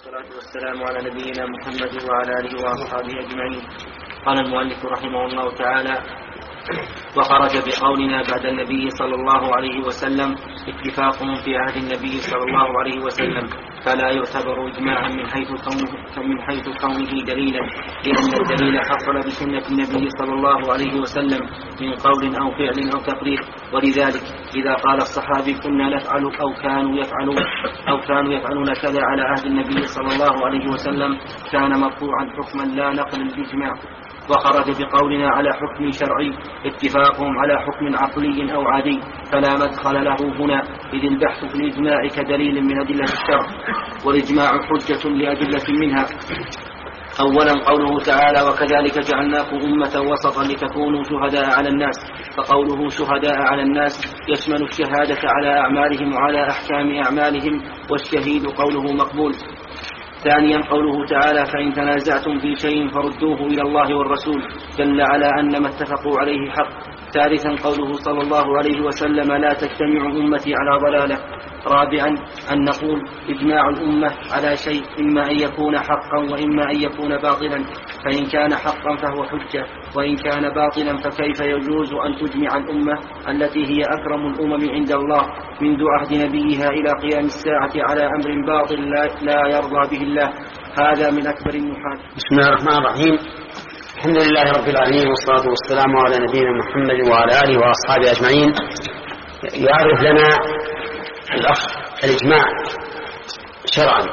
والصلاة والسلام على نبينا محمد وعلى آله وأصحابه أجمعين. قال المؤلف رحمه الله تعالى: وخرج بقولنا بعد النبي صلى الله عليه وسلم اتفاقهم في عهد النبي صلى الله عليه وسلم، فلا يعتبر إجماعا من حيث كونه دليلا، لأن الدليل حصل بسنة النبي صلى الله عليه وسلم من قول أو فعل أو تقرير. ولذلك إذا قال الصحابي كنا نفعل أو كانوا يفعلون كذا على عهد النبي صلى الله عليه وسلم كان مرفوعا حكما لا نقل الإجماع. وخرج بقولنا على حكم شرعي اتفاقهم على حكم عقلي أو عادي، فلا مدخل له هنا، إذ البحث في الإجماع كدليل من أدلة الشرع، والإجماع حجة لأدلة منها. أولا قوله تعالى: وكذلك جعلناكم أمة وسطا لتكونوا شهداء على الناس، فقوله شهداء على الناس يشمل الشهادة على أعمالهم وعلى أحكام أعمالهم، والشهيد قوله مقبول. ثانيا قوله تعالى: فإن تنازعتم في شيء فردوه إلى الله والرسول، دل على أن ما اتفقوا عليه حق. ثالثا قوله صلى الله عليه وسلم: لا تجتمع أمتي على ضلالة. رابعا أن نقول إجماع الأمة على شيء إما أن يكون حقا وإما أن يكون باطلا، فإن كان حقا فهو حجة، وإن كان باطلا فكيف يجوز أن تجمع الأمة التي هي أكرم الأمم عند الله منذ عهد نبيها إلى قيام الساعة على أمر باطل لا يرضى به الله؟ هذا من أكبر المحال. بسم الله الرحمن الرحيم. الحمد لله رب العالمين، والصلاة والسلام على نبينا محمد وعلى آله وأصحابه أجمعين. يعرف لنا الأخ الإجماع شرعا.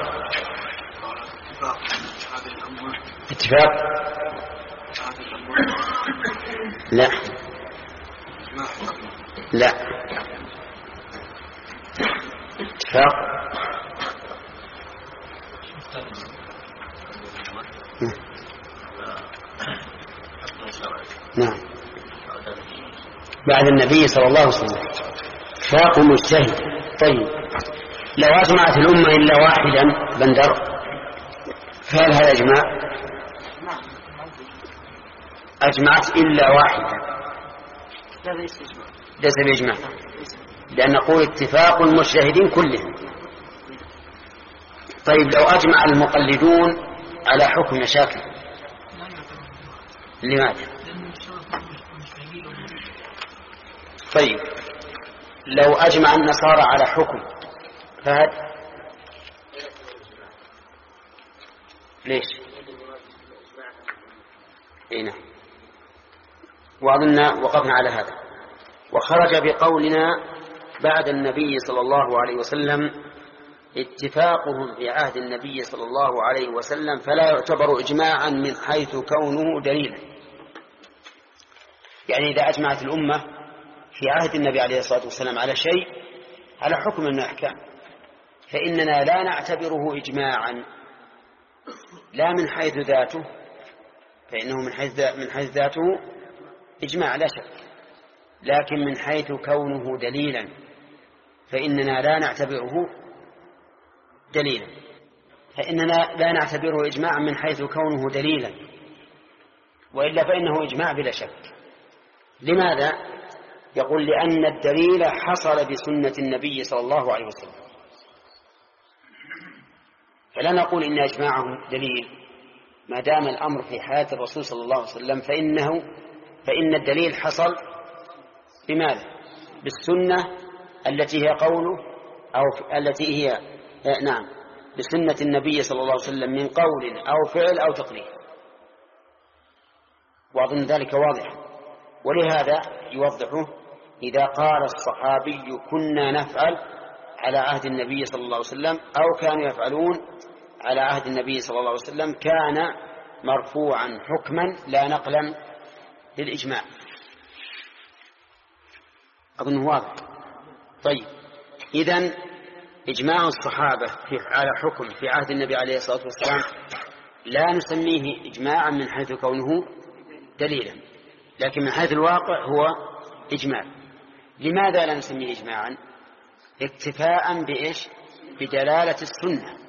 اتفاق لا لا اتفاق نعم بعد النبي صلى الله عليه وسلم اتفاق مجتهد. طيب لو أجمعت الأمة إلا واحدا بندر، فهل هذا إجماع؟ أجمعت إلا واحدا ليس بإجماع، لأن نقول اتفاق المجتهدين كلهم. طيب لو أجمع المقلدون على حكم شاكل، لماذا؟ طيب لو أجمع النصارى على حكم فهد ليش؟ نعم، وأظن وقفنا على هذا. وخرج بقولنا بعد النبي صلى الله عليه وسلم اتفاقهم في عهد النبي صلى الله عليه وسلم فلا يعتبر إجماعا من حيث كونه دليلا. يعني إذا أجمعت الأمة في عهد النبي عليه الصلاة والسلام على شيء، على حكم من الأحكام، فإننا لا نعتبره إجماعا لا من حيث ذاته، فإنه من حيث ذاته إجماع لا شك، لكن من حيث كونه دليلا فإننا لا نعتبره دليلا، فإننا لا نعتبره إجماعا من حيث كونه دليلا، وإلا فإنه إجماع بلا شك. لماذا؟ يقول لأن الدليل حصل بسنة النبي صلى الله عليه وسلم، فلا نقول إن إجماعهم دليل ما دام الأمر في حياة الرسول صلى الله عليه وسلم، فإن الدليل حصل بماذا؟ بالسنة التي هي قوله أو التي هي نعم بسنة النبي صلى الله عليه وسلم من قول أو فعل أو تقرير، وأظن ذلك واضح. ولهذا يوضحه إذا قال الصحابي كنا نفعل على عهد النبي صلى الله عليه وسلم أو كانوا يفعلون على عهد النبي صلى الله عليه وسلم كان مرفوعا حكما لا نقلا للإجماع. أظن واضح. طيب إذن إجماع الصحابة على حكم في عهد النبي عليه الصلاة والسلام لا نسميه إجماعا من حيث كونه دليلا، لكن من حيث الواقع هو إجماع. لماذا لا نسميه إجماعا؟ اكتفاء بإيش؟ بدلالة السنة،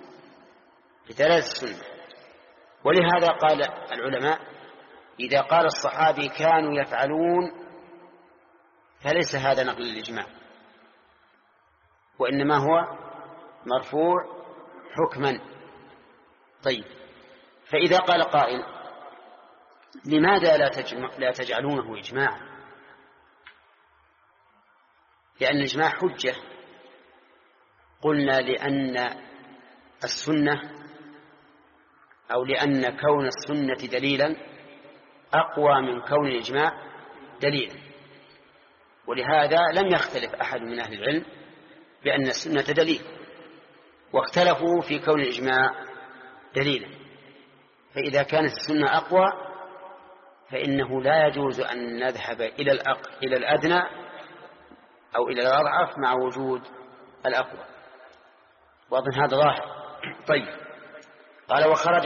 ولهذا قال العلماء إذا قال الصحابي كانوا يفعلون فليس هذا نقل الإجماع، وإنما هو مرفوع حكما طيب، فإذا قال قائل لماذا لا تجعلونه إجماعا؟ لأن الإجماع حجة. قلنا لأن السنة أو لأن كون السنة دليلا أقوى من كون الإجماع دليلا، ولهذا لم يختلف أحد من أهل العلم بأن السنة دليل، واختلفوا في كون الإجماع دليلا. فإذا كانت السنة أقوى فإنه لا يجوز أن نذهب إلى الأدنى أو إلى الأضعف مع وجود الأقوى. وأظن هذا ظاهر. طيب، قال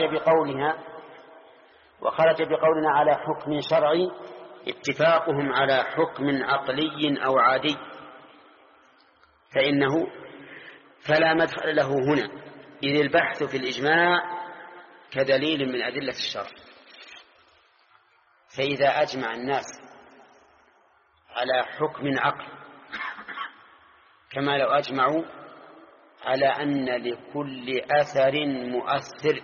وخرج بقولنا على حكم شرعي اتفاقهم على حكم عقلي أو عادي فلا مدخل له هنا، إذ البحث في الإجماع كدليل من أدلة الشرع. فإذا أجمع الناس على حكم عقل كما لو أجمعوا على أن لكل أثر مؤثر،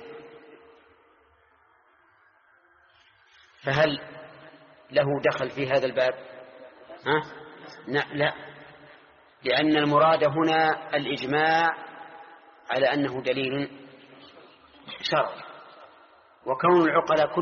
فهل له دخل في هذا الباب؟ لا، لأن المراد هنا الإجماع على أنه دليل شرعي، وكون العقلاء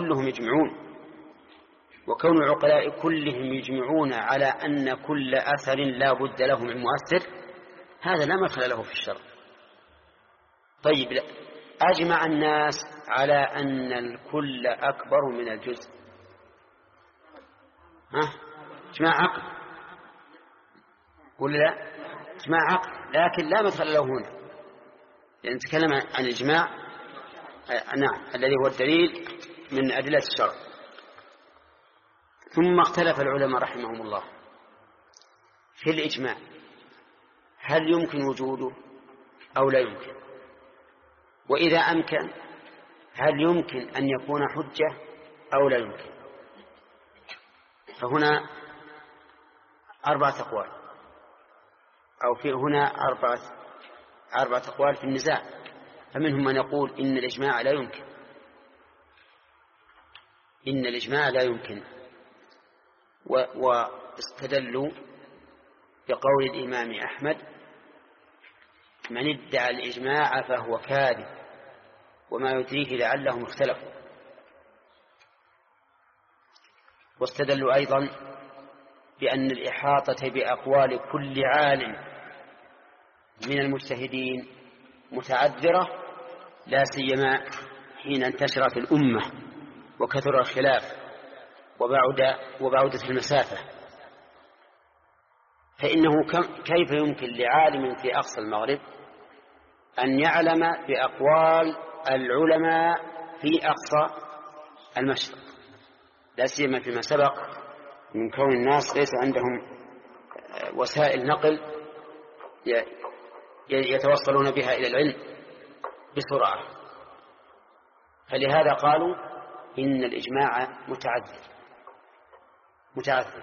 كلهم يجمعون على أن كل أثر لا بد له من مؤثر، هذا لا مدخل له في الشرع. طيب، أجمع الناس على أن الكل أكبر من الجزء، اجماع عقل ولا لا؟ اجماع عقل، لكن لا مدخل له هنا، لأن نتكلم عن الإجماع الذي هو الدليل من أدلة الشرع. ثم اختلف العلماء رحمهم الله في الإجماع، هل يمكن وجوده أو لا يمكن؟ وإذا أمكن هل يمكن أن يكون حجة أو لا يمكن؟ فهنا 4 أقوال، أو في هنا 4 أقوال في النزاع. فمنهم من يقول إن الإجماع لا يمكن، واستدلوا بقول الإمام أحمد: من ادعى الإجماع فهو كاذب وما يدريه لعلهم اختلفوا. واستدلوا أيضا بأن الإحاطة بأقوال كل عالم من المجتهدين متعذرة، لا سيما حين انتشرت الأمة وكثر الخلاف وبعدت المسافة، فإنه كيف يمكن لعالم في أقصى المغرب أن يعلم بأقوال العلماء في أقصى المشرق، لا سيما فيما سبق من كون الناس ليس عندهم وسائل نقل يتوصلون بها إلى العلم بسرعة. فلهذا قالوا إن الإجماع متعذر،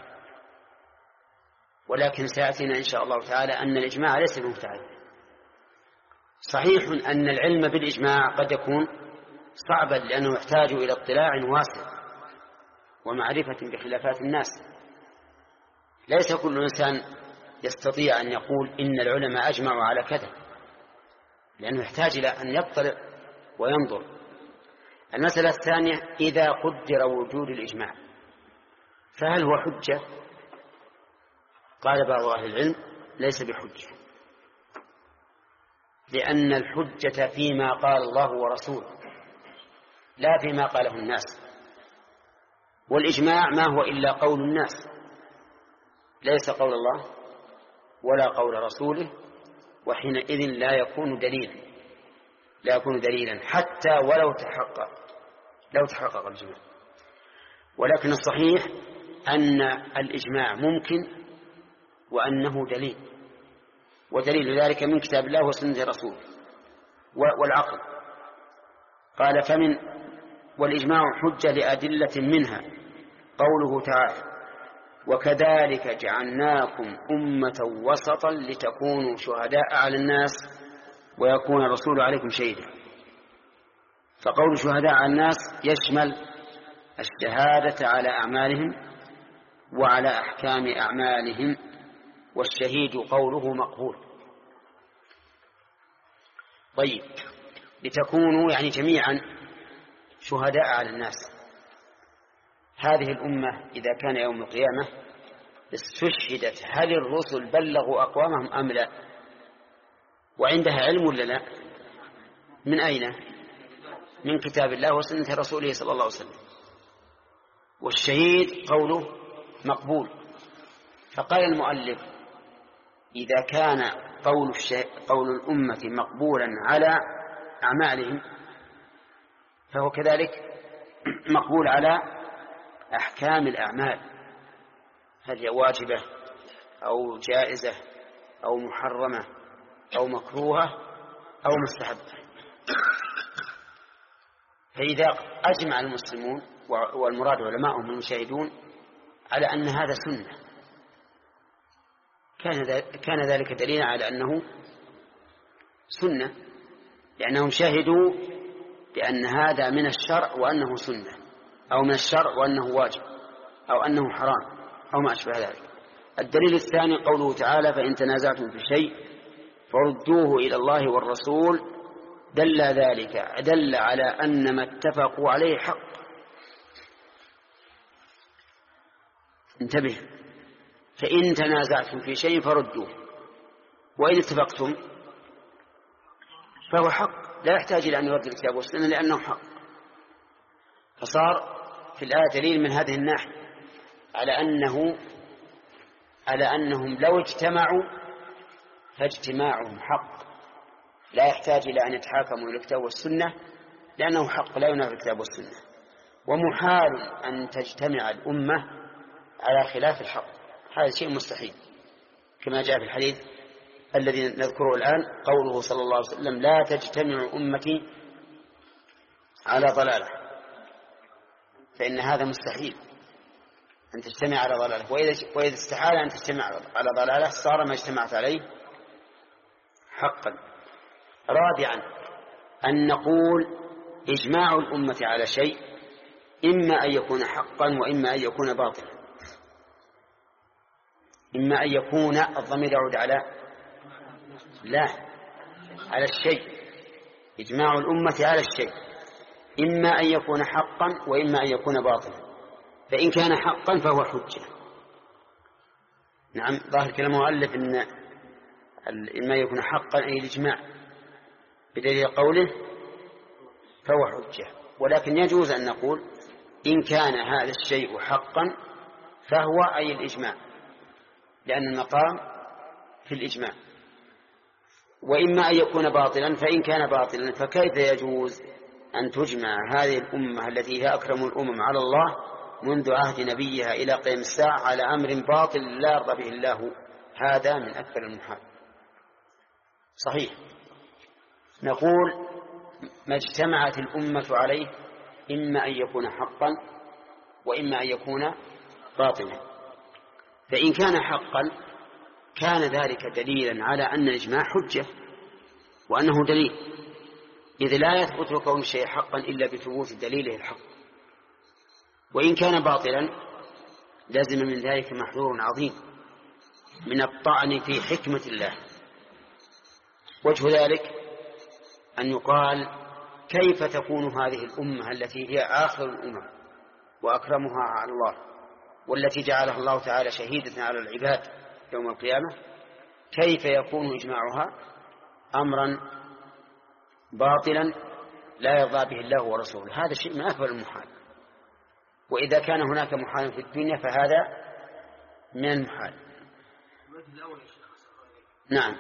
ولكن سيأتينا إن شاء الله تعالى أن الإجماع ليس بمتعذر. صحيح أن العلم بالإجماع قد يكون صعبا، لأنه يحتاج إلى اطلاع واسع ومعرفة بخلافات الناس. ليس كل إنسان يستطيع أن يقول إن العلماء أجمعوا على كذا، لأنه يحتاج إلى أن يطلع وينظر. المسألة الثانية: إذا قدر وجود الإجماع فهل هو حجة؟ قال بعض أهل العلم: ليس بحجة، لأن الحجة فيما قال الله ورسوله لا فيما قاله الناس، والإجماع ما هو إلا قول الناس، ليس قول الله ولا قول رسوله، وحينئذ لا يكون دليلا حتى ولو تحقق الإجماع. ولكن الصحيح أن الإجماع ممكن وأنه دليل، ودليل ذلك من كتاب الله وسنة رسوله والعقل. قال: والإجماع حجة لأدلة منها قوله تعالى: وكذلك جعلناكم أمة وسطا لتكونوا شهداء على الناس ويكون الرسول عليكم شهيدا. فقول شهداء على الناس يشمل الشهادة على أعمالهم وعلى أحكام أعمالهم، والشهيد قوله مقبول. طيب، لتكونوا يعني جميعا شهداء على الناس. هذه الأمة إذا كان يوم القيامة استشهدت، هل الرسل بلغوا أقوامهم أم لا؟ وعندها علم ولا لا؟ من أين؟ من كتاب الله وسنة رسوله صلى الله عليه وسلم. والشهيد قوله مقبول. فقال المؤلف: إذا كان قول الأمة مقبولا على أعمالهم، فهو كذلك مقبول على أحكام الأعمال، هل هي واجبة أو جائزة أو محرمة أو مكروهة أو مستحبة. فإذا أجمع المسلمون، والمراد علماءهم المشاهدون، على أن هذا سنة، كان ذلك دليلا على أنه سنة، لأنهم شهدوا بأن هذا من الشرع وأنه سنة، أو من الشرع وأنه واجب، أو أنه حرام، أو ما أشبه ذلك. الدليل الثاني قوله تعالى: فإن تنازعتم في شيء فردوه إلى الله والرسول، دل على أن ما اتفقوا عليه حق. انتبه: فإن تنازعتم في شيء فردوه، وإن اتفقتم فهو حق، لا يحتاج إلى أن يرد الكتاب والسنة لأنه حق. فصار في الآية دليل من هذه الناحية على أنهم لو اجتمعوا فاجتماعهم حق، لا يحتاج إلى أن يتحاكموا إلى الكتاب والسنة لأنه حق لا ينافي الكتاب والسنة. ومحال أن تجتمع الأمة على خلاف الحق، هذا شيء مستحيل، كما جاء في الحديث الذي نذكره الآن، قوله صلى الله عليه وسلم: لا تجتمع أمتي على ضلالة. فإن هذا مستحيل أن تجتمع على ضلالة، وإذا استحال أن تجتمع على ضلالة صار ما اجتمعت عليه حقا. رابعا، أن نقول إجماع الأمة على شيء إما أن يكون حقا وإما أن يكون باطلا. إما أن يكون، الضمير يعود على الشيء، إجماع الأمة على الشيء إما أن يكون حقا وإما أن يكون باطلا. فإن كان حقا فهو حجة. نعم، ظاهر كلام المؤلف إن إما يكون حقا أي الإجماع بدليل قوله فهو حجة. ولكن يجوز أن نقول إن كان هذا الشيء حقا فهو أي الإجماع، لأن المقام في الإجماع. وإما أن يكون باطلا، فإن كان باطلا فكيف يجوز أن تجمع هذه الأمة التي هي أكرم الأمم على الله منذ عهد نبيها إلى قيام الساعة على أمر باطل لا يرضى به الله؟ هذا من أكثر المحال. صحيح، نقول ما اجتمعت الأمة عليه إما أن يكون حقا وإما أن يكون باطلا. فإن كان حقا كان ذلك دليلا على أن الإجماع حجة وأنه دليل، إذ لا يثبت كون الشيء حقا إلا بثبوت دليله الحق. وإن كان باطلا لازم من ذلك محذور عظيم من الطعن في حكمة الله. وجه ذلك أن يقال: كيف تكون هذه الأمة التي هي آخر الأمم وأكرمها على الله، والتي جعلها الله تعالى شهيدة على العباد يوم القيامة، كيف يكون إجماعها أمرا باطلا لا يرضى به الله ورسوله؟ هذا شيء من أكبر المحال. وإذا كان هناك محال في الدنيا فهذا من المحال. نعم.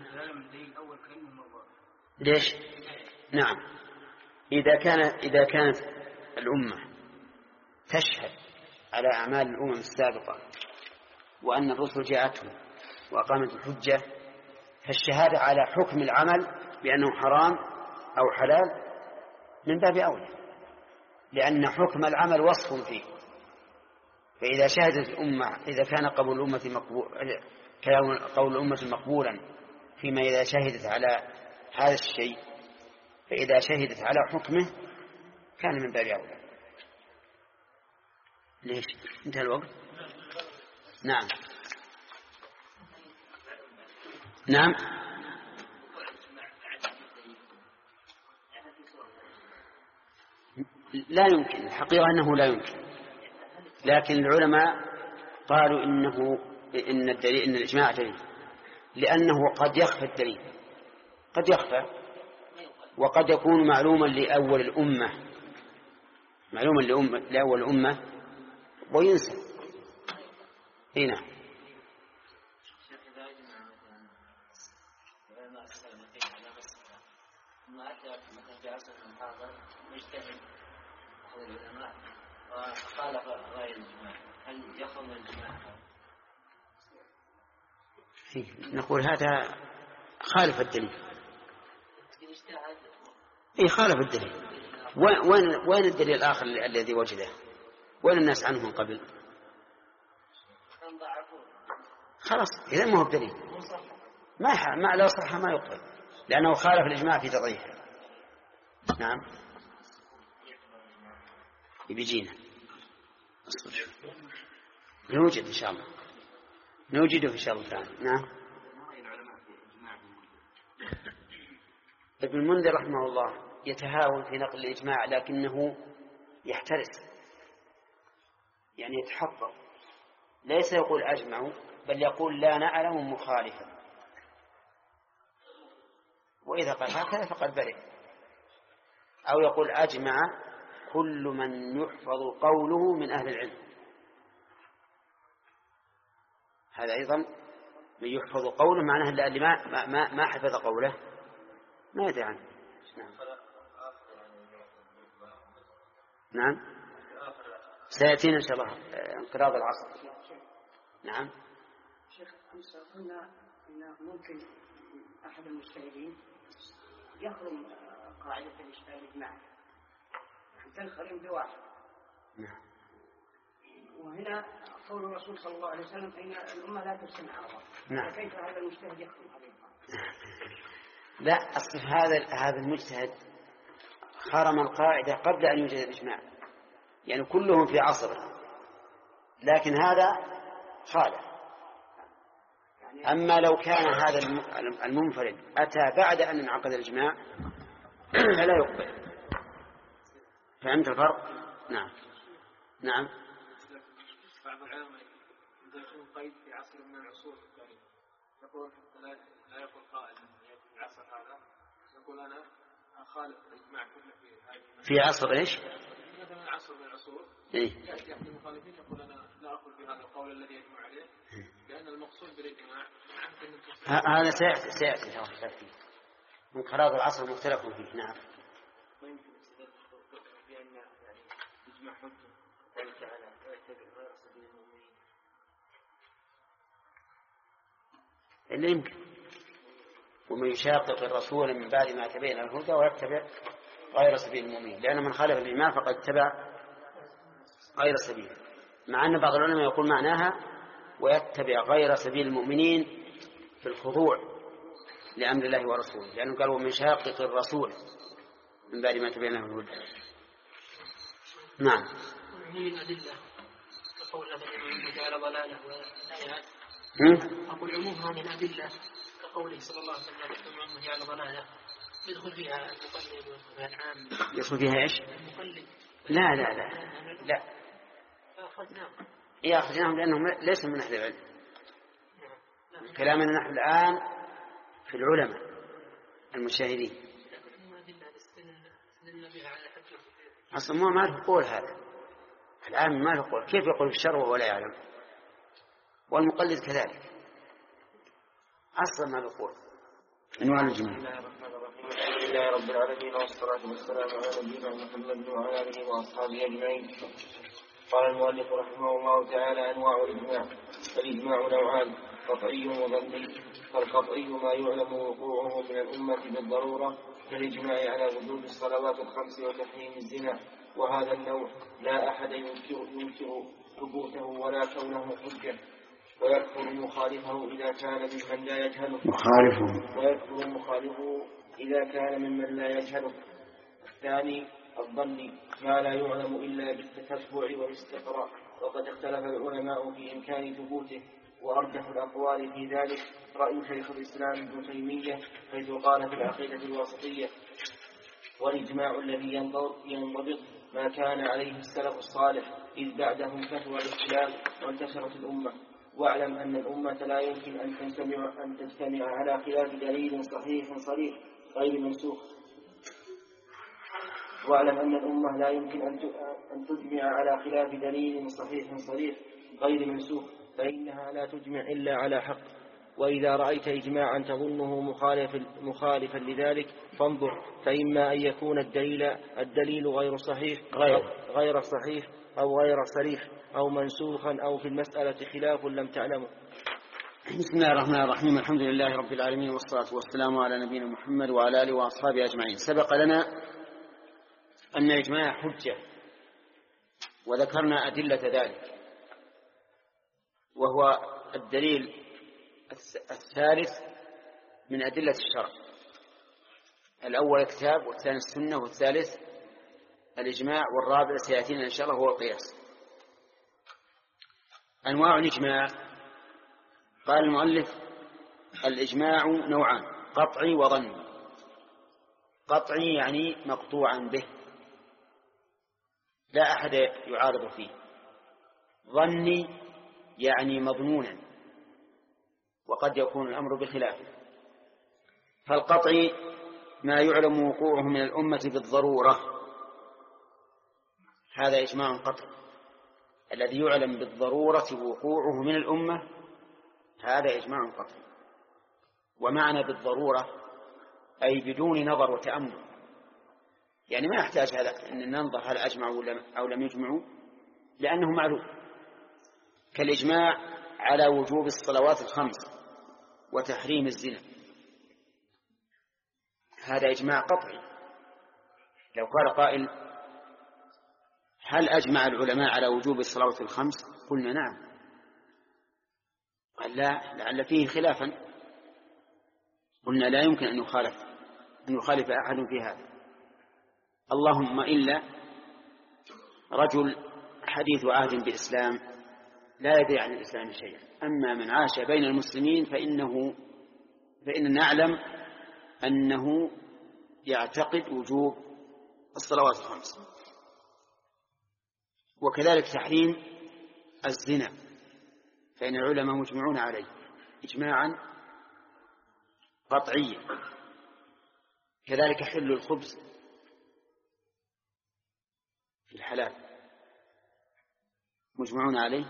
ليش؟ نعم، إذا كانت الأمة تشهد على أعمال الأمم السابقة وأن الرسل جاءتهم وأقامت الحجة، فالشهادة على حكم العمل بأنه حرام أو حلال من باب أولى، لأن حكم العمل وصف فيه. فإذا شهدت الأمة، إذا كان قول الأمة مقبولا فيما إذا شهدت على هذا الشيء، فإذا شهدت على حكمه كان من باب أولى. ليش؟ انتهى الوقت. نعم نعم. لا يمكن، الحقيقة أنه لا يمكن، لكن العلماء قالوا إن الدليل، إن الإجماع دليل، لأنه قد يخفى الدليل، قد يخفى، وقد يكون معلوما لأول الأمة، معلوما لأول الأمة وينسى. هنا ما أتى مثلا في عصر الحاضر مجتهد أحد العلماء وخالف غاية الجماع، هل يخرج من الجماع؟ نقول هذا خالف الدليل. إيه خالف الدليل. وين الدليل الآخر الذي وجده؟ وين الناس عنه من قبل؟ خلاص إذا ما هو بدليل، ما لو صح ما يقبل، لأنه خالف الإجماع في تضعيفه. نعم بيجينا نوجد إن شاء الله، نوجده إن شاء الله تعالى. نعم. ابن المنذر رحمه الله يتهاون في نقل الإجماع، لكنه يحترس، يعني يتحفظ، ليس يقول أجمع، بل يقول لا نعلم مخالفا، وإذا قال هكذا فقد برئ. أو يقول أجمع كل من يحفظ قوله من أهل العلم، هذا أيضا من يحفظ قوله معناه اللي ما حفظ قوله ما يدري عنه. نعم سيأتينا إن شاء الله انقراض العصر. نعم شيخ أمس قلنا إن ممكن أحد المجتهدين يخرم قاعدة الإجماع، تنخرم بواحد. نعم. وهنا قول الرسول صلى الله عليه وسلم فإن الأمة لا تجتمع على الله. نعم. كيف هذا المجتهد يخرم هذه القاعدة؟ لا، أصل هذا المجتهد خرم القاعدة قبل أن يوجد الإجماع، يعني كلهم في عصره، لكن هذا خالف. أما لو كان هذا المنفرد أتى بعد أن انعقد الإجماع فلا يقبل. فهمت الفرق؟ نعم نعم. بعض العلماء يدخلون قيد في عصر من العصور، يعني يقول لا يقول قائل في العصر هذا، يقول أنا أخالف الإجماع كله في عصر إيش؟ مثلا عصر من العصور يأتي أحد المخالفين يقول أنا لا أقول بهذا القول الذي يجمع عليه، لأن المقصود بالإجماع هذا سيأتي انقراض العصر مختلف فيه. نعم. ويمكن بأن يعني يجمع حجة الله تعالى ويتبع غير سبيل المؤمنين، اللي يمكن. ومن يشاقق الرسول من بعد ما تبين الهدى ويتبع غير سبيل المؤمنين، لأن من خالف الإجماع فقد اتبع غير سبيل، مع أن بعض العلماء يقول معناها ويتبع غير سبيل المؤمنين في الخضوع لأمر الله ورسوله، لأنه قال ومن شاقق الرسول من بعد ما تبين له الهدى. نعم. من الأدلة كقول الذين جعل ضلاله والآيات. أقول عمومها من الأدلة كقوله صلى الله عليه وسلم عمه جعل ضلاله، يدخل فيها المقلد ويدخل العام. يدخل فيها إيش؟ المقلد. لا لا لا لا. أخذناهم لأنهم ليسوا من أهل العلم. كلامنا نحن الآن في العلماء المجتهدين. أصلا ما له قول هذا الآن، ما له قول، كيف يقول في الشر ولا يعلم؟ والمقلد كذلك أصلا ما له قول. أنواع الجماعة. بسم الله الرحمن الرحيم، الحمد لله رب العالمين والصلاة والسلام على نبينا محمد وعلى آله وأصحابه أجمعين. قال المؤلف رحمه الله تعالى: أنواع الإجماع. الإجماع نوعان: قطعي وظني. فالقطعي ما يعلم وقوعه من الأمة بالضرورة كالإجماع على وجوب الصلوات الخمس وتحريم الزنا، وهذا النوع لا أحد ينكر ثبوته ولا كونه حجة، ويكفر مخالفه إذا كان ممن لا يجهله. ويكفر مخالفه إذا كان ممن لا يجهله. الثاني الظن ما لا يعلم إلا بالتتبع والاستقراء، وقد اختلف العلماء في إمكان ثبوته، وأرجح الأقوال في ذلك رأي شيخ الإسلام ابن تيمية حيث قال في العقيدة الواسطية: والإجماع الذي ينضبط ما كان عليه السلف الصالح إذ بعدهم كثر الاختلاف وانتشرت الأمة. واعلم أن الأمة لا يمكن أن تجتمع على خلاف دليل صحيح صريح غير منسوخ. واعلم أن الأمة لا يمكن أن تجمع على خلاف دليل صحيح صريح غير منسوخ، فإنها لا تجمع إلا على حق. وإذا رأيت إجماعا تظنه مخالفا لذلك فانظر، فإما أن يكون الدليل غير صحيح أو غير صريح أو منسوخا أو في المسألة خلاف لم تعلمه. بسم الله الرحمن الرحيم. الحمد لله رب العالمين، والصلاة والسلام على نبينا محمد وعلى آله وأصحابه أجمعين. سبق لنا أن الإجماع حجة، وذكرنا أدلة ذلك، وهو الدليل الثالث من أدلة الشرع. الأول الكتاب، والثاني السنة، والثالث الإجماع، والرابع سيأتينا إن شاء الله هو القياس. أنواع الإجماع. قال المؤلف: الإجماع نوعان: قطعي وظني. قطعي يعني مقطوعا به، لا أحد يعارض فيه. ظني يعني مظنونا، وقد يكون الأمر بخلافه. فالقطعي ما يعلم وقوعه من الأمة بالضرورة، هذا إجماع قطعي. الذي يعلم بالضرورة وقوعه من الأمة هذا إجماع قطعي. ومعنى بالضرورة أي بدون نظر وتأمل، يعني ما يحتاج هذا أن ننظر هل أجمعوا أو لم يجمعوا، لأنه معلوم. كالإجماع على وجوب الصلوات الخمس وتحريم الزنا، هذا إجماع قطعي. لو قال قائل: هل أجمع العلماء على وجوب الصلوات الخمس؟ قلنا نعم. قال لا، لعل فيه خلافا. قلنا لا يمكن أن يخالف أحد في هذا، اللهم إلا رجل حديث عهد بالإسلام لا يدري عن الإسلام شيئا. أما من عاش بين المسلمين فإننا نعلم أنه يعتقد وجوب الصلوات الخمس. وكذلك تحريم الزنا، فإن العلماء مجمعون عليه إجماعا قطعيا. كذلك حل الخبز في الحلال مجمعون عليه،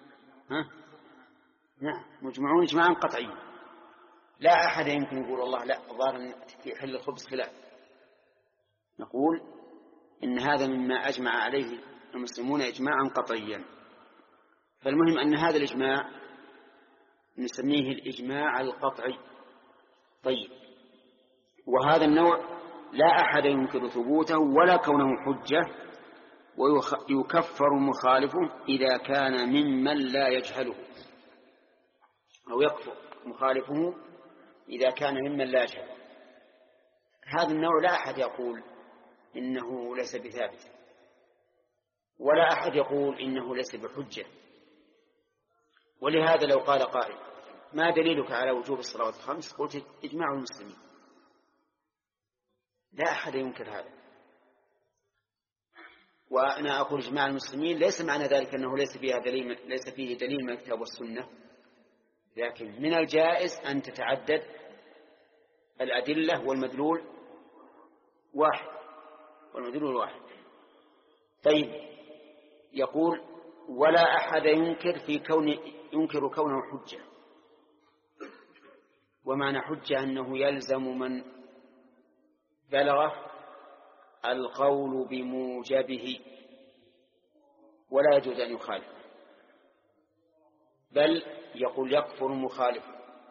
نعم، مجمعون إجماعا قطعيا. لا أحد يمكن يقول الله لا، ظاهر في حل الخبز خلاف. نقول إن هذا مما أجمع عليه المسلمون إجماعا قطعيا. فالمهم أن هذا الإجماع نسميه الإجماع القطعي. طيب، وهذا النوع لا أحد ينكر ثبوته ولا كونه حجة، ويكفر مخالفه إذا كان ممن لا يجهله، أو يكفر مخالفه إذا كان ممن لا يجهله. هذا النوع لا أحد يقول إنه ليس بثابت، ولا أحد يقول إنه ليس بحجة. ولهذا لو قال قائل: ما دليلك على وجوب الصلوات الخمس؟ قلت: إجماع المسلمين. لا أحد ينكر هذا. وأنا أقول إجماع المسلمين ليس معنى ذلك أنه ليس فيه دليل من الكتاب والسنة، لكن من الجائز أن تتعدد الأدلة والمدلول واحد. طيب، يقول: ولا أحد ينكر كونه حجة. ومعنى حجة أنه يلزم من بلغه القول بموجبه ولا يجوز أن يخالف، بل يقول يكفر مخالف.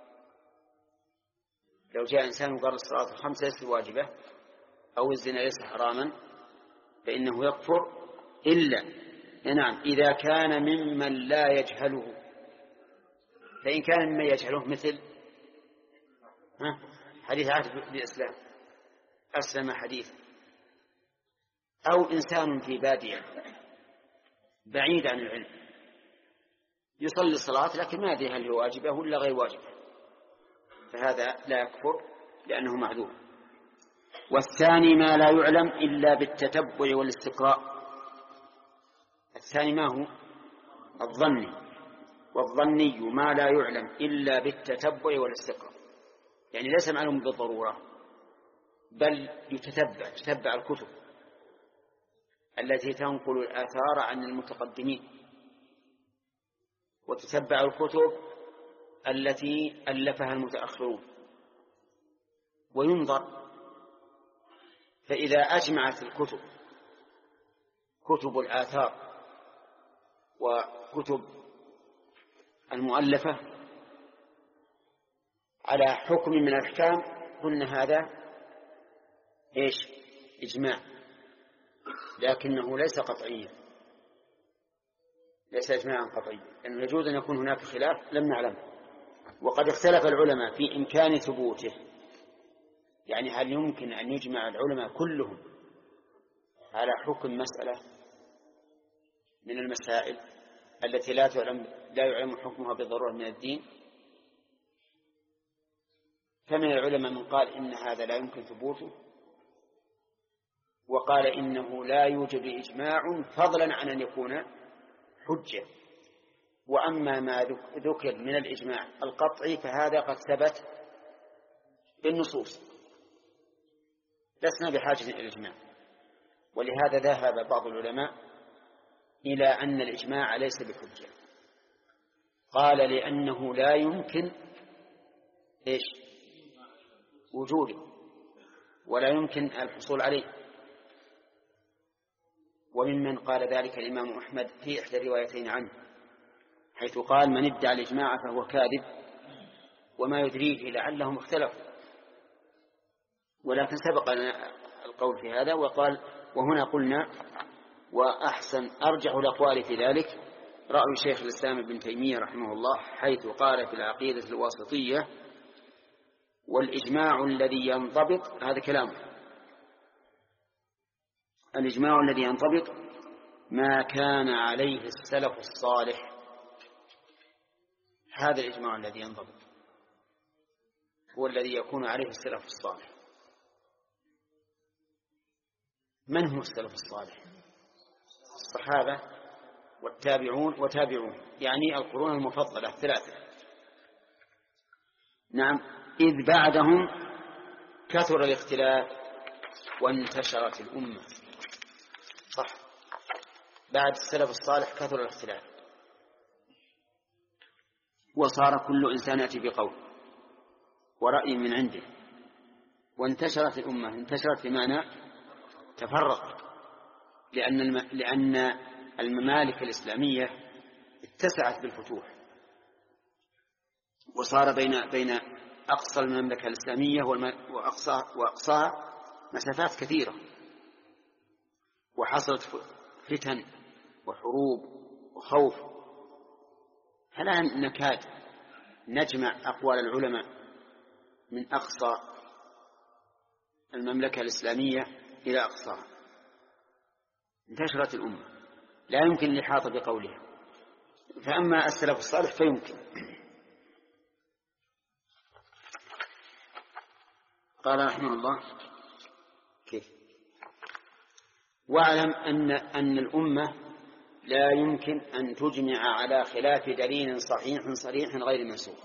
لو جاء إنسان وقال الصلاة الخمس ليست واجبة أو الزنا ليس حراما فإنه يكفر، إلا نعم إذا كان ممن لا يجهله. فإن كان ممن يجهله مثل حديث عهد بالإسلام، أسلم حديث، أو إنسان في بادية بعيد عن العلم يصلي الصلاة لكن ما يدري هل هو واجبة ولا غير واجبة، فهذا لا يكفر لأنه معذور. والثاني ما لا يعلم إلا بالتتبع والاستقراء. الثاني ما هو؟ الظني، والظني ما لا يعلم إلا بالتتبع والاستقراء، يعني ليس معلوم بالضرورة، بل يتتبع الكتب التي تنقل الآثار عن المتقدمين، وتتبع الكتب التي ألفها المتأخرون، وينظر. فإذا أجمعت الكتب، كتب الآثار وكتب المؤلفة، على حكم من الأحكام، قلنا هذا إيش؟ إجماع، لكنه ليس قطعيا، ليس إجماعا قطعيا، لأنه يجوز أن يكون هناك خلاف لم نعلمه. وقد اختلف العلماء في إمكان ثبوته، يعني هل يمكن أن يجمع العلماء كلهم على حكم مسألة من المسائل التي لا يعلم حكمها بالضرورة من الدين؟ فمن العلماء من قال إن هذا لا يمكن ثبوته، وقال إنه لا يوجد إجماع فضلا عن أن يكون حجة. وأما ما ذكر من الإجماع القطعي فهذا قد ثبت بالنصوص، لسنا بحاجة إلى الإجماع. ولهذا ذهب بعض العلماء إلى أن الإجماع ليس بحجة، قال لأنه لا يمكن إيش؟ وجوده، ولا يمكن الحصول عليه. وممن قال ذلك الإمام أحمد في إحدى الروايتين عنه، حيث قال: من ادعى الإجماع فهو كاذب وما يدريه لعلهم اختلفوا. ولكن سبق لنا القول في هذا، وقال: وهنا قلنا وأحسن أرجح الأقوال في ذلك رأي شيخ الإسلام ابن تيمية رحمه الله، حيث قال في العقيدة الواسطية: والإجماع الذي ينضبط، هذا كلامه، الإجماع الذي ينضبط ما كان عليه السلف الصالح. هذا الإجماع الذي ينضبط هو الذي يكون عليه السلف الصالح. من هو السلف الصالح؟ الصحابة والتابعون وتابعون، يعني القرون المفضلة الثلاثة. نعم، إذ بعدهم كثر الاختلاف وانتشرت الأمة. صح، بعد السلف الصالح كثر الاختلاف، وصار كل إنسان يأتي بقول ورأي من عنده، وانتشرت الأمة. انتشرت بمعنى تفرقت، لأن الممالك الإسلامية اتسعت بالفتوح، وصار بين أقصى المملكة الإسلامية وأقصاها مسافات كثيرة، وحصلت فتن وحروب وخوف. فلا نكاد نجمع أقوال العلماء من أقصى المملكة الإسلامية إلى أقصاها. انتشرت الأمة، لا يمكن الإحاطة بقولها. فأما السلف الصالح فيمكن. قال رحمه الله: كيف؟ واعلم أن الأمة لا يمكن أن تجمع على خلاف دليل صحيح صريح غير منسوخ.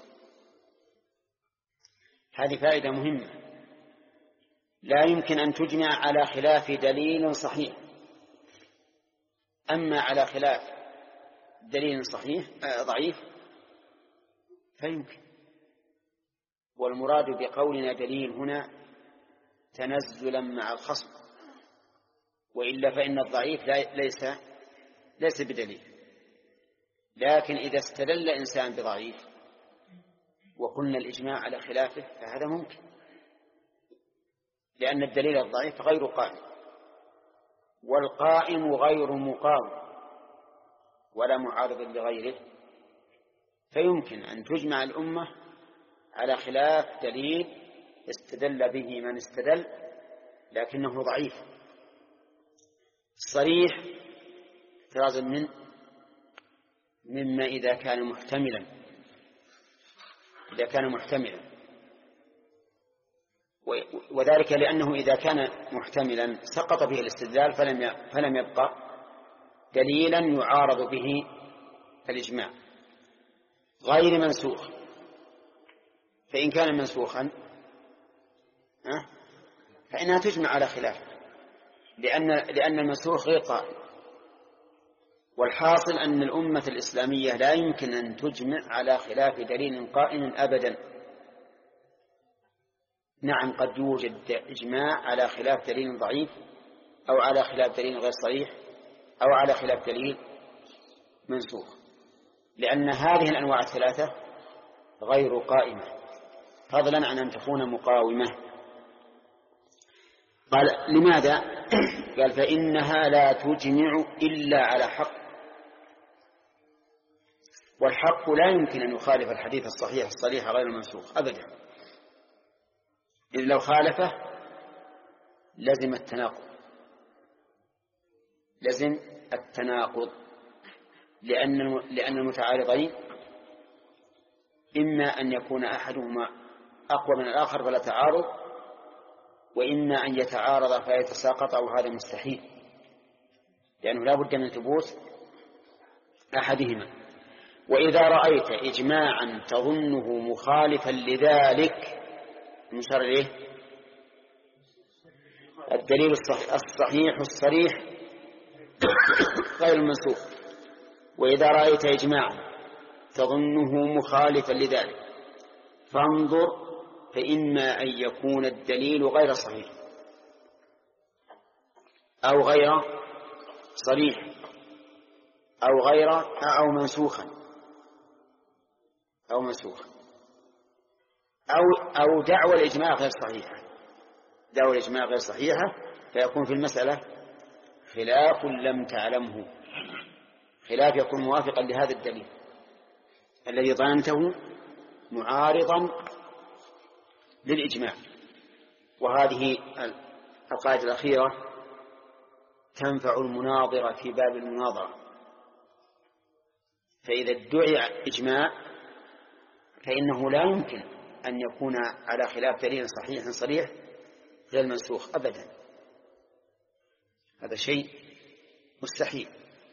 هذه فائدة مهمة. لا يمكن أن تجمع على خلاف دليل صحيح، أما على خلاف دليل صحيح ضعيف فيمكن. والمراد بقولنا دليل هنا تنزلا مع الخصم، وإلا فإن الضعيف ليس بدليل. لكن إذا استدل إنسان بضعيف وقلنا الإجماع على خلافه فهذا ممكن، لأن الدليل الضعيف غير قائم، والقائم غير مقاوم ولا معارض لغيره. فيمكن أن تجمع الأمة على خلاف دليل استدل به من استدل لكنه ضعيف، الصريح احتراز مما إذا كان محتملا وذلك لأنه إذا كان محتملا سقط به الاستدلال فلم يبقى دليلا يعارض به الإجماع غير منسوخ. فإن كان منسوخا فإنها تجمع على خلاف، لأن المنسوخ غير قائم. والحاصل أن الأمة الإسلامية لا يمكن أن تجمع على خلاف دليل قائم أبدا. نعم قد يوجد إجماع على خلاف دليل ضعيف أو على خلاف دليل غير صريح أو على خلاف دليل منسوخ، لأن هذه الأنواع الثلاثة غير قائمة، فضلا عن أن تكون مقاومة. قال لماذا؟ قال فإنها لا تجمع إلا على حق، والحق لا يمكن أن يخالف الحديث الصحيح الصريح غير المنسوخ أبدا، إذ لو خالفه لزم التناقض، لأن المتعارضين إما أن يكون أحدهما أقوى من الآخر فلا تعارض، وإما أن يتعارض فيتساقط، أو هذا مستحيل لأنه لا بد من ثبوت أحدهما. وإذا رأيت إجماعا تظنه مخالفا لذلك المشار إليه الدليل الصحيح الصريح غير المنسوخ، وإذا رأيت إجماعا تظنه مخالفا لذلك فانظر، فإما أن يكون الدليل غير صحيح أو غير صريح أو منسوخا أو دعوى الإجماع غير صحيحة، فيكون في المسألة خلاف لم تعلمه، خلاف يكون موافقا لهذا الدليل الذي ظننته معارضا للإجماع. وهذه القاعدة الأخيرة تنفع المناظرة في باب المناظرة، فإذا ادعي إجماع فإنه لا يمكن أن يكون على خلاف دليل صحيح صريح غير منسوخ أبدا، هذا شيء مستحيل،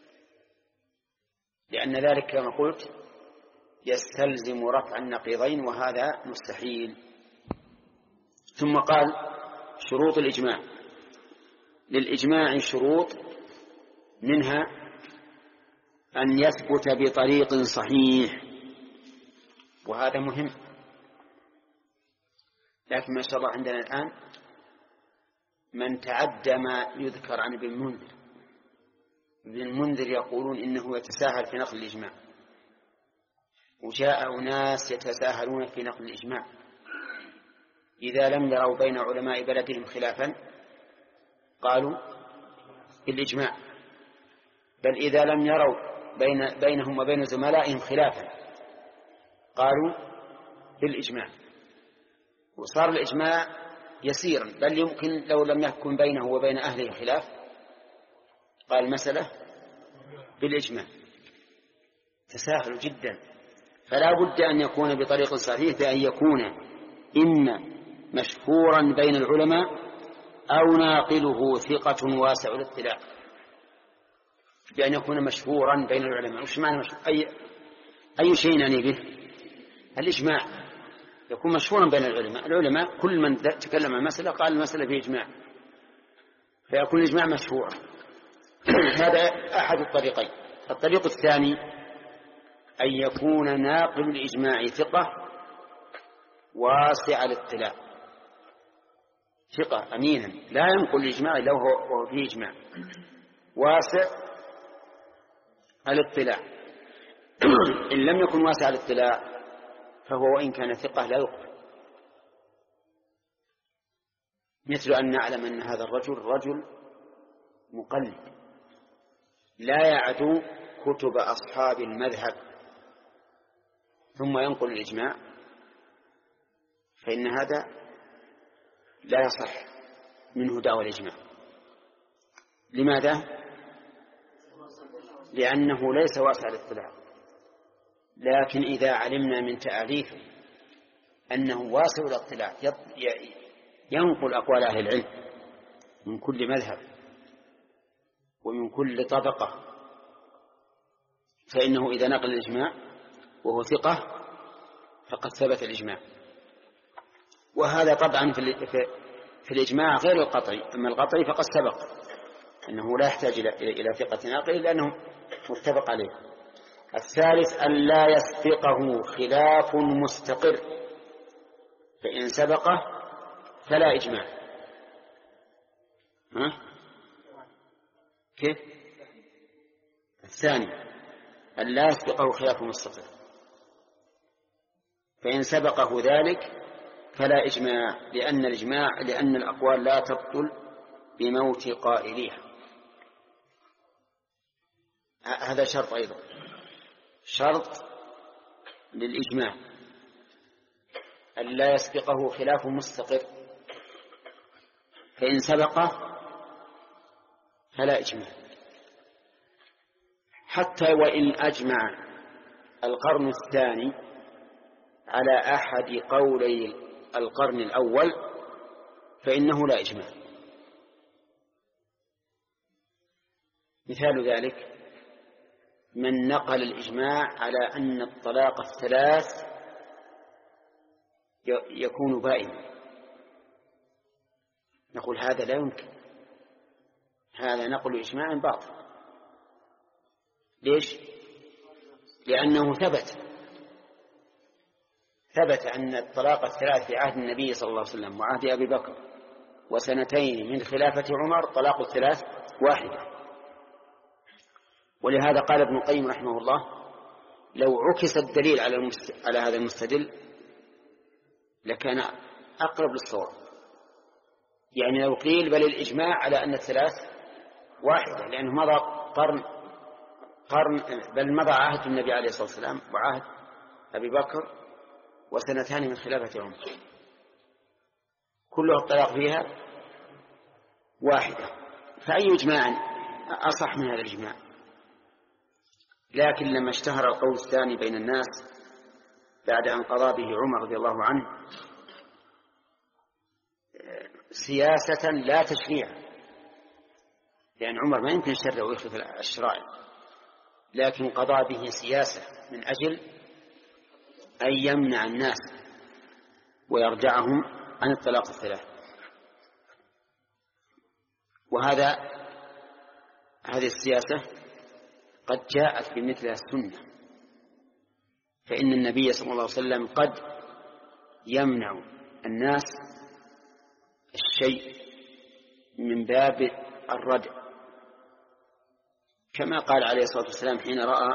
لأن ذلك كما قلت يستلزم رفع النقيضين وهذا مستحيل. ثم قال شروط الإجماع. للإجماع شروط، منها أن يثبت بطريق صحيح، وهذا مهم، لكن ما شاء الله عندنا الآن من تعدى ما يذكر عن ابن المنذر يقولون إنه يتساهل في نقل الإجماع، وجاء أناس يتساهلون في نقل الإجماع إذا لم يروا بين علماء بلدهم خلافا قالوا بالإجماع، بل إذا لم يروا بينهم وبين زملائهم خلافا قالوا بالإجماع، وصار الإجماع يسيرا، بل يمكن لو لم يكن بينه وبين أهله خلاف قال المسألة بالإجماع، تساهل جدا. فلا بد أن يكون بطريق صحيح، بأن يكون إما مشهورا بين العلماء أو ناقله ثقة واسع الاطلاع، بأن يكون مشهورا بين العلماء. وش معنى مشهور؟ أي شيء يعني به؟ الإجماع يكون مشهورا بين العلماء كل من تكلم عن المسألة قال المسألة فيه إجماع، فيكون الإجماع مشهورا. هذا أحد الطريقين. الطريق الثاني أن يكون ناقل الإجماع ثقة واسع الاطلاع، ثقة أمينا لا ينقل الإجماع إلا وهو فيه إجماع، واسع الاطلاع. إن لم يكن واسع الاطلاع فهو وإن كان ثقة لا يقبل، مثل أن نعلم أن هذا الرجل رجل مقلد لا يعدو كتب أصحاب المذهب ثم ينقل الإجماع، فإن هذا لا يصح منه دعوى الإجماع. لماذا؟ لأنه ليس واسع الاطلاع. لكن إذا علمنا من تأليفه أنه واسع الاطلاع ينقل أقوال أهل العلم من كل مذهب ومن كل طبقة، فإنه إذا نقل الإجماع وهو ثقة فقد ثبت الإجماع. وهذا طبعا في الإجماع غير القطعي. أما القطعي فقد سبق أنه لا يحتاج إلى ثقة ناقل لأنه متفق عليه. الثالث أن لا يسبقه خلاف مستقر، فإن سبقه فلا إجماع. كيف؟ الثاني أن لا يسبقه خلاف مستقر، فإن سبقه ذلك فلا إجماع، لأن الأقوال لا تبطل بموت قائليها. هذا شرط أيضا، شرط للإجماع أن لا يسبقه خلاف مستقر، فإن سبقه فلا إجماع. حتى وإن أجمع القرن الثاني على أحد قولي القرن الأول فإنه لا إجماع. مثال ذلك من نقل الإجماع على أن الطلاق الثلاث يكون بائنا، نقول هذا لا يمكن، هذا نقل إجماع باطل. ليش؟ لأنه ثبت أن الطلاق الثلاث في عهد النبي صلى الله عليه وسلم وعهد أبي بكر وسنتين من خلافة عمر طلاق الثلاث واحدة. ولهذا قال ابن القيم رحمه الله لو عكس الدليل على هذا المستدل لكان أقرب للصواب. يعني لو قيل بل الإجماع على أن الثلاث واحدة، لأنه مضى قرن بل مضى عهد النبي عليه الصلاة والسلام وعهد أبي بكر وسنتان من خلافة عمر، كلها الطلاق فيها واحدة، فأي إجماع أصح من هذا الإجماع؟ لكن لما اشتهر القول الثاني بين الناس بعد أن قضى به عمر رضي الله عنه سياسة لا تشريعا، لأن عمر ما يمكن الشرع ويخلف الشرائع، لكن قضى به سياسة من أجل أن يمنع الناس ويرجعهم عن الطلاق الثلاث. هذه السياسة قد جاءت بمثلها السنة، فإن النبي صلى الله عليه وسلم قد يمنع الناس الشيء من باب الردع، كما قال عليه الصلاة والسلام حين رأى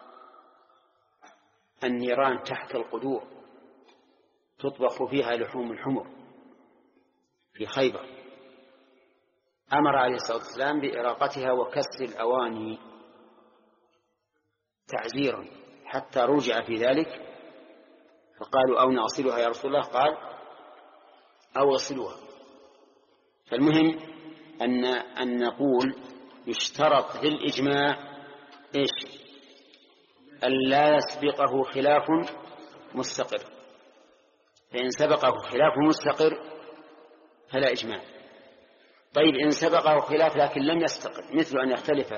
النيران تحت القدور تطبخ فيها لحوم الحمر في خيبر، أمر عليه الصلاة والسلام بإراقتها وكسر الأواني تعزيرا حتى رجع في ذلك، فقالوا أو نغسلها يا رسول الله؟ قال أو غسلوها. فالمهم أن نقول يشترط للإجماع إيش؟ أن لا يسبقه خلاف مستقر، فإن سبقه خلاف مستقر فلا إجماع. طيب إن سبقه خلاف لكن لم يستقر، مثل أن يختلف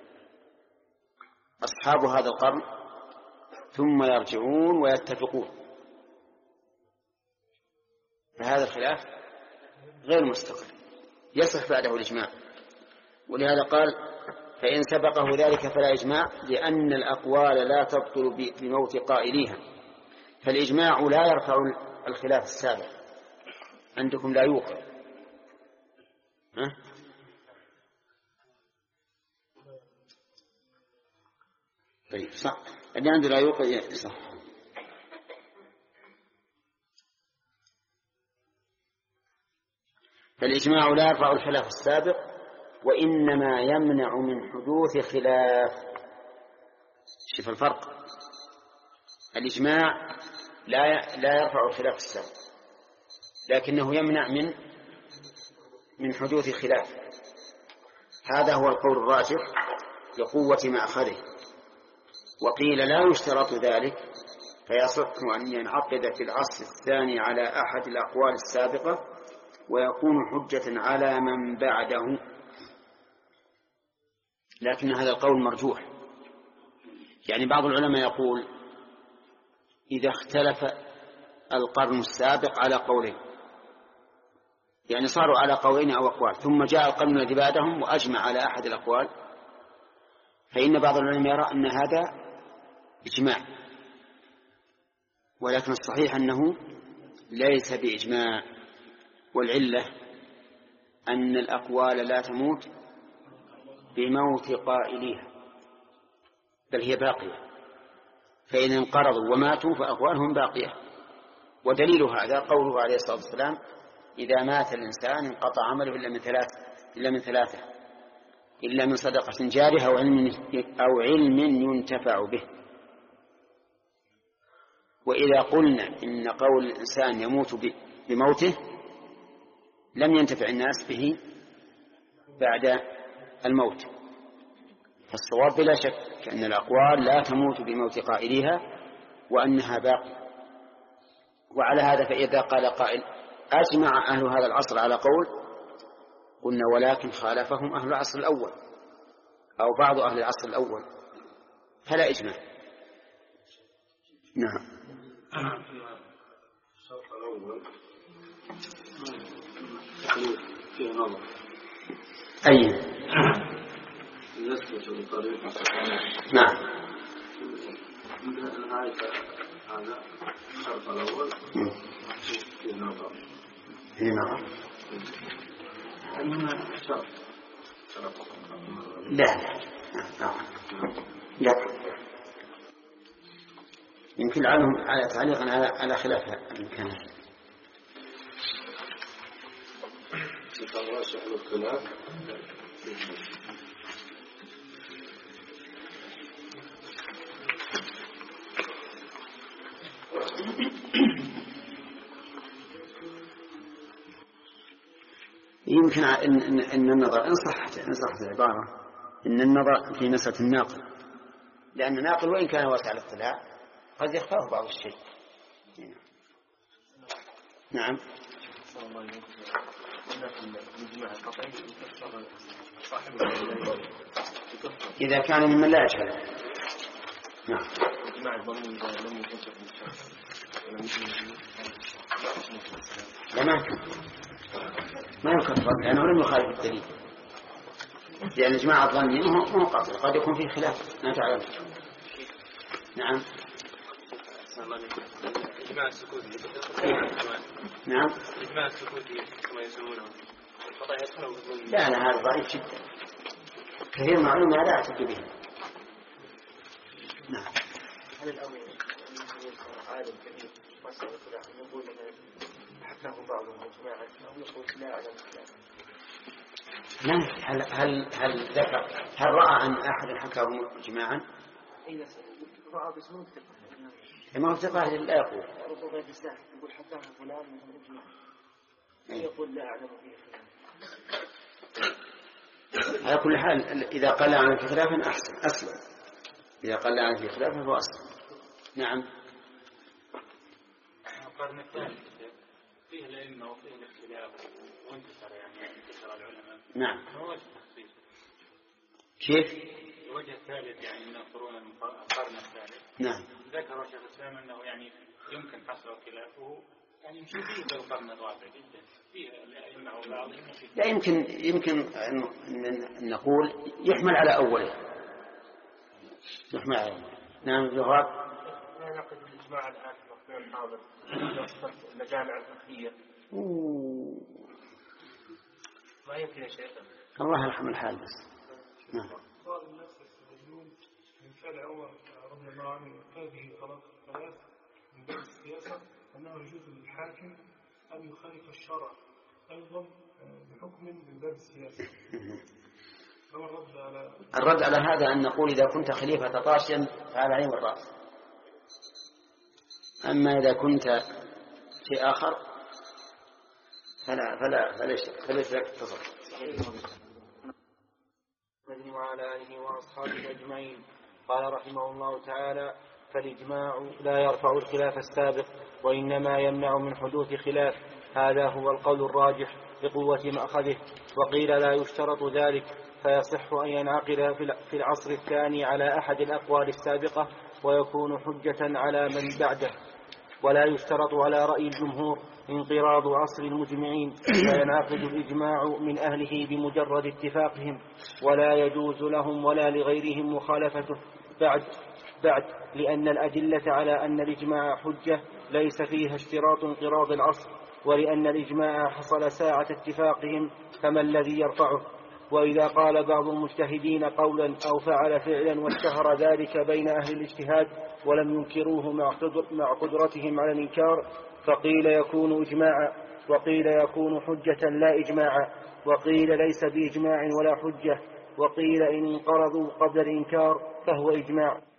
أصحاب هذا القرن ثم يرجعون ويتفقون، فهذا الخلاف غير مستقر يصح بعده الإجماع. ولهذا قال فإن سبقه ذلك فلا إجماع، لأن الأقوال لا تبطل بموت قائليها، فالإجماع لا يرفع الخلاف السابق. عندكم لا يوقع، طيب صح، اللي عنده لا يوقع صح. فالإجماع لا يرفع الخلاف السابق، وإنما يمنع من حدوث خلاف. شوف الفرق، الإجماع لا يرفع الخلاف السابق، لكنه يمنع من حدوث خلاف. هذا هو القول الراجح لقوة مأخذه. وقيل لا يشترط ذلك، فيصح أن ينعقد في العصر الثاني على أحد الأقوال السابقة ويكون حجة على من بعده، لكن هذا القول مرجوح. يعني بعض العلماء يقول إذا اختلف القرن السابق على قولين، يعني صاروا على قولين أو أقوال، ثم جاء القرن الذي بعدهم وأجمع على أحد الأقوال، فإن بعض العلماء يرى أن هذا إجماع، ولكن الصحيح أنه ليس بإجماع. والعلة أن الأقوال لا تموت بموت قائليها، بل هي باقية، فإن انقرضوا وماتوا فأقوالهم باقية. ودليل هذا قوله عليه الصلاة والسلام إذا مات الإنسان انقطع عمله إلا من ثلاثة: إلا من صدقة جارية أو علم ينتفع به. وإذا قلنا إن قول الإنسان يموت بموته لم ينتفع الناس به بعد الموت، فالصواب بلا شك أن الأقوال لا تموت بموت قائليها وأنها باقية. وعلى هذا فإذا قال قائل أجمع أهل هذا العصر على قول، قلنا ولكن خالفهم أهل العصر الأول أو بعض أهل العصر الأول، فلا إجماع. نعم. الشرط الأول فيه نظر. أي يثبت بطريقة نعم. نهاية هذا الشرط الأول فيه نظر. فيه نظر. هنا شرط لا يمكن عنهم على تعليقا على خلاف الإمكانات. يمكن إن النظر إن صحت العبارة إن النظر في مسألة الناقل، لأن الناقل وإن كان واسع الاطلاع قد يخفاه بعض الشيء. نعم. إذا كان ممن لا يشهد. نعم. ما يكفر لأنه لم يخالف الدليل، لأن إجماع الظني مو قطعي، قد يكون فيه خلاف ما تعلم. نعم. إجماع السكوتي. نعم. إجماع السكوتي كما يسمونه. لا هذا ضعيف جدا، كثير من العلماء لا يعتد به. نعم. هل الأمر عالم كبير مسألة أن يقول حكاه بعضهم إجماعا أو يقول لا أعلم هل ذكر هل رأى أن أحد حكاه إجماعا؟ رأى بس مو ثقة. ما هو ثقة لا يقول. يقول حكاه فلان من إجماع يقول لا أعلم فيه خلاف. على كل حال إذا قال عن خلاف أسلم، إذا قال عن خلاف فهو أسلم. نعم. القرن الثالث فيه الأئمة وفيه الاختلاف وانتشر انتشر العلماء. نعم. ما وجه تخصيص؟ كيف؟ الوجه الثالث من قرون القرن الثالث. نعم. ذكر شيخ الإسلام أنه يمكن حصر خلافه يمشي فيه بالقرن الرابع جدا فيه الأئمة وبعضهم. لا يمكن أن نقول يحمل على أوله. يحمل على أوله. نعم. جواب. لا نعقد الإجماع الآن في الوقت الحاضر يصبح المجامع الفقهية. ما يمكن يا شيخ. الله يرحم الحال بس. نعم. قال الناس يستدلون من فعل عمر رضي الله عنه هذه طلاق الثلاث من باب السياسة أنه يجوز للحاكم أن يخالف الشرع أيضا بحكم من باب السياسة. الرد على هذا أن نقول إذا كنت خليفة طاشا فعلى عين الرأس، أما إذا كنت شيء آخر فليس لك التصرف. وعلى آله وأصحابه أجمعين. قال رحمه الله تعالى: فالإجماع لا يرفع الخلاف السابق وإنما يمنع من حدوث خلاف. هذا هو القول الراجح بقوة مأخذه. وقيل لا يشترط ذلك، فيصح أن ينعقد في العصر الثاني على أحد الأقوال السابقة ويكون حجة على من بعده، ولا يشترط على رأي الجمهور انقراض عصر المجمعين، فينعقد الإجماع من أهله بمجرد اتفاقهم، ولا يجوز لهم ولا لغيرهم مخالفته بعد لأن الأدلة على أن الإجماع حجة ليس فيها اشتراط انقراض العصر، ولأن الإجماع حصل ساعة اتفاقهم، فما الذي يرفعه؟ وإذا قال بعض المجتهدين قولا أو فعل فعلا واشتهر ذلك بين أهل الاجتهاد ولم ينكروه مع قدرتهم على الإنكار، فقيل يكون إجماعا، وقيل يكون حجة لا إجماعا، وقيل ليس بإجماع ولا حجة، وقيل إن انقرضوا قبل الإنكار فهو إجماع.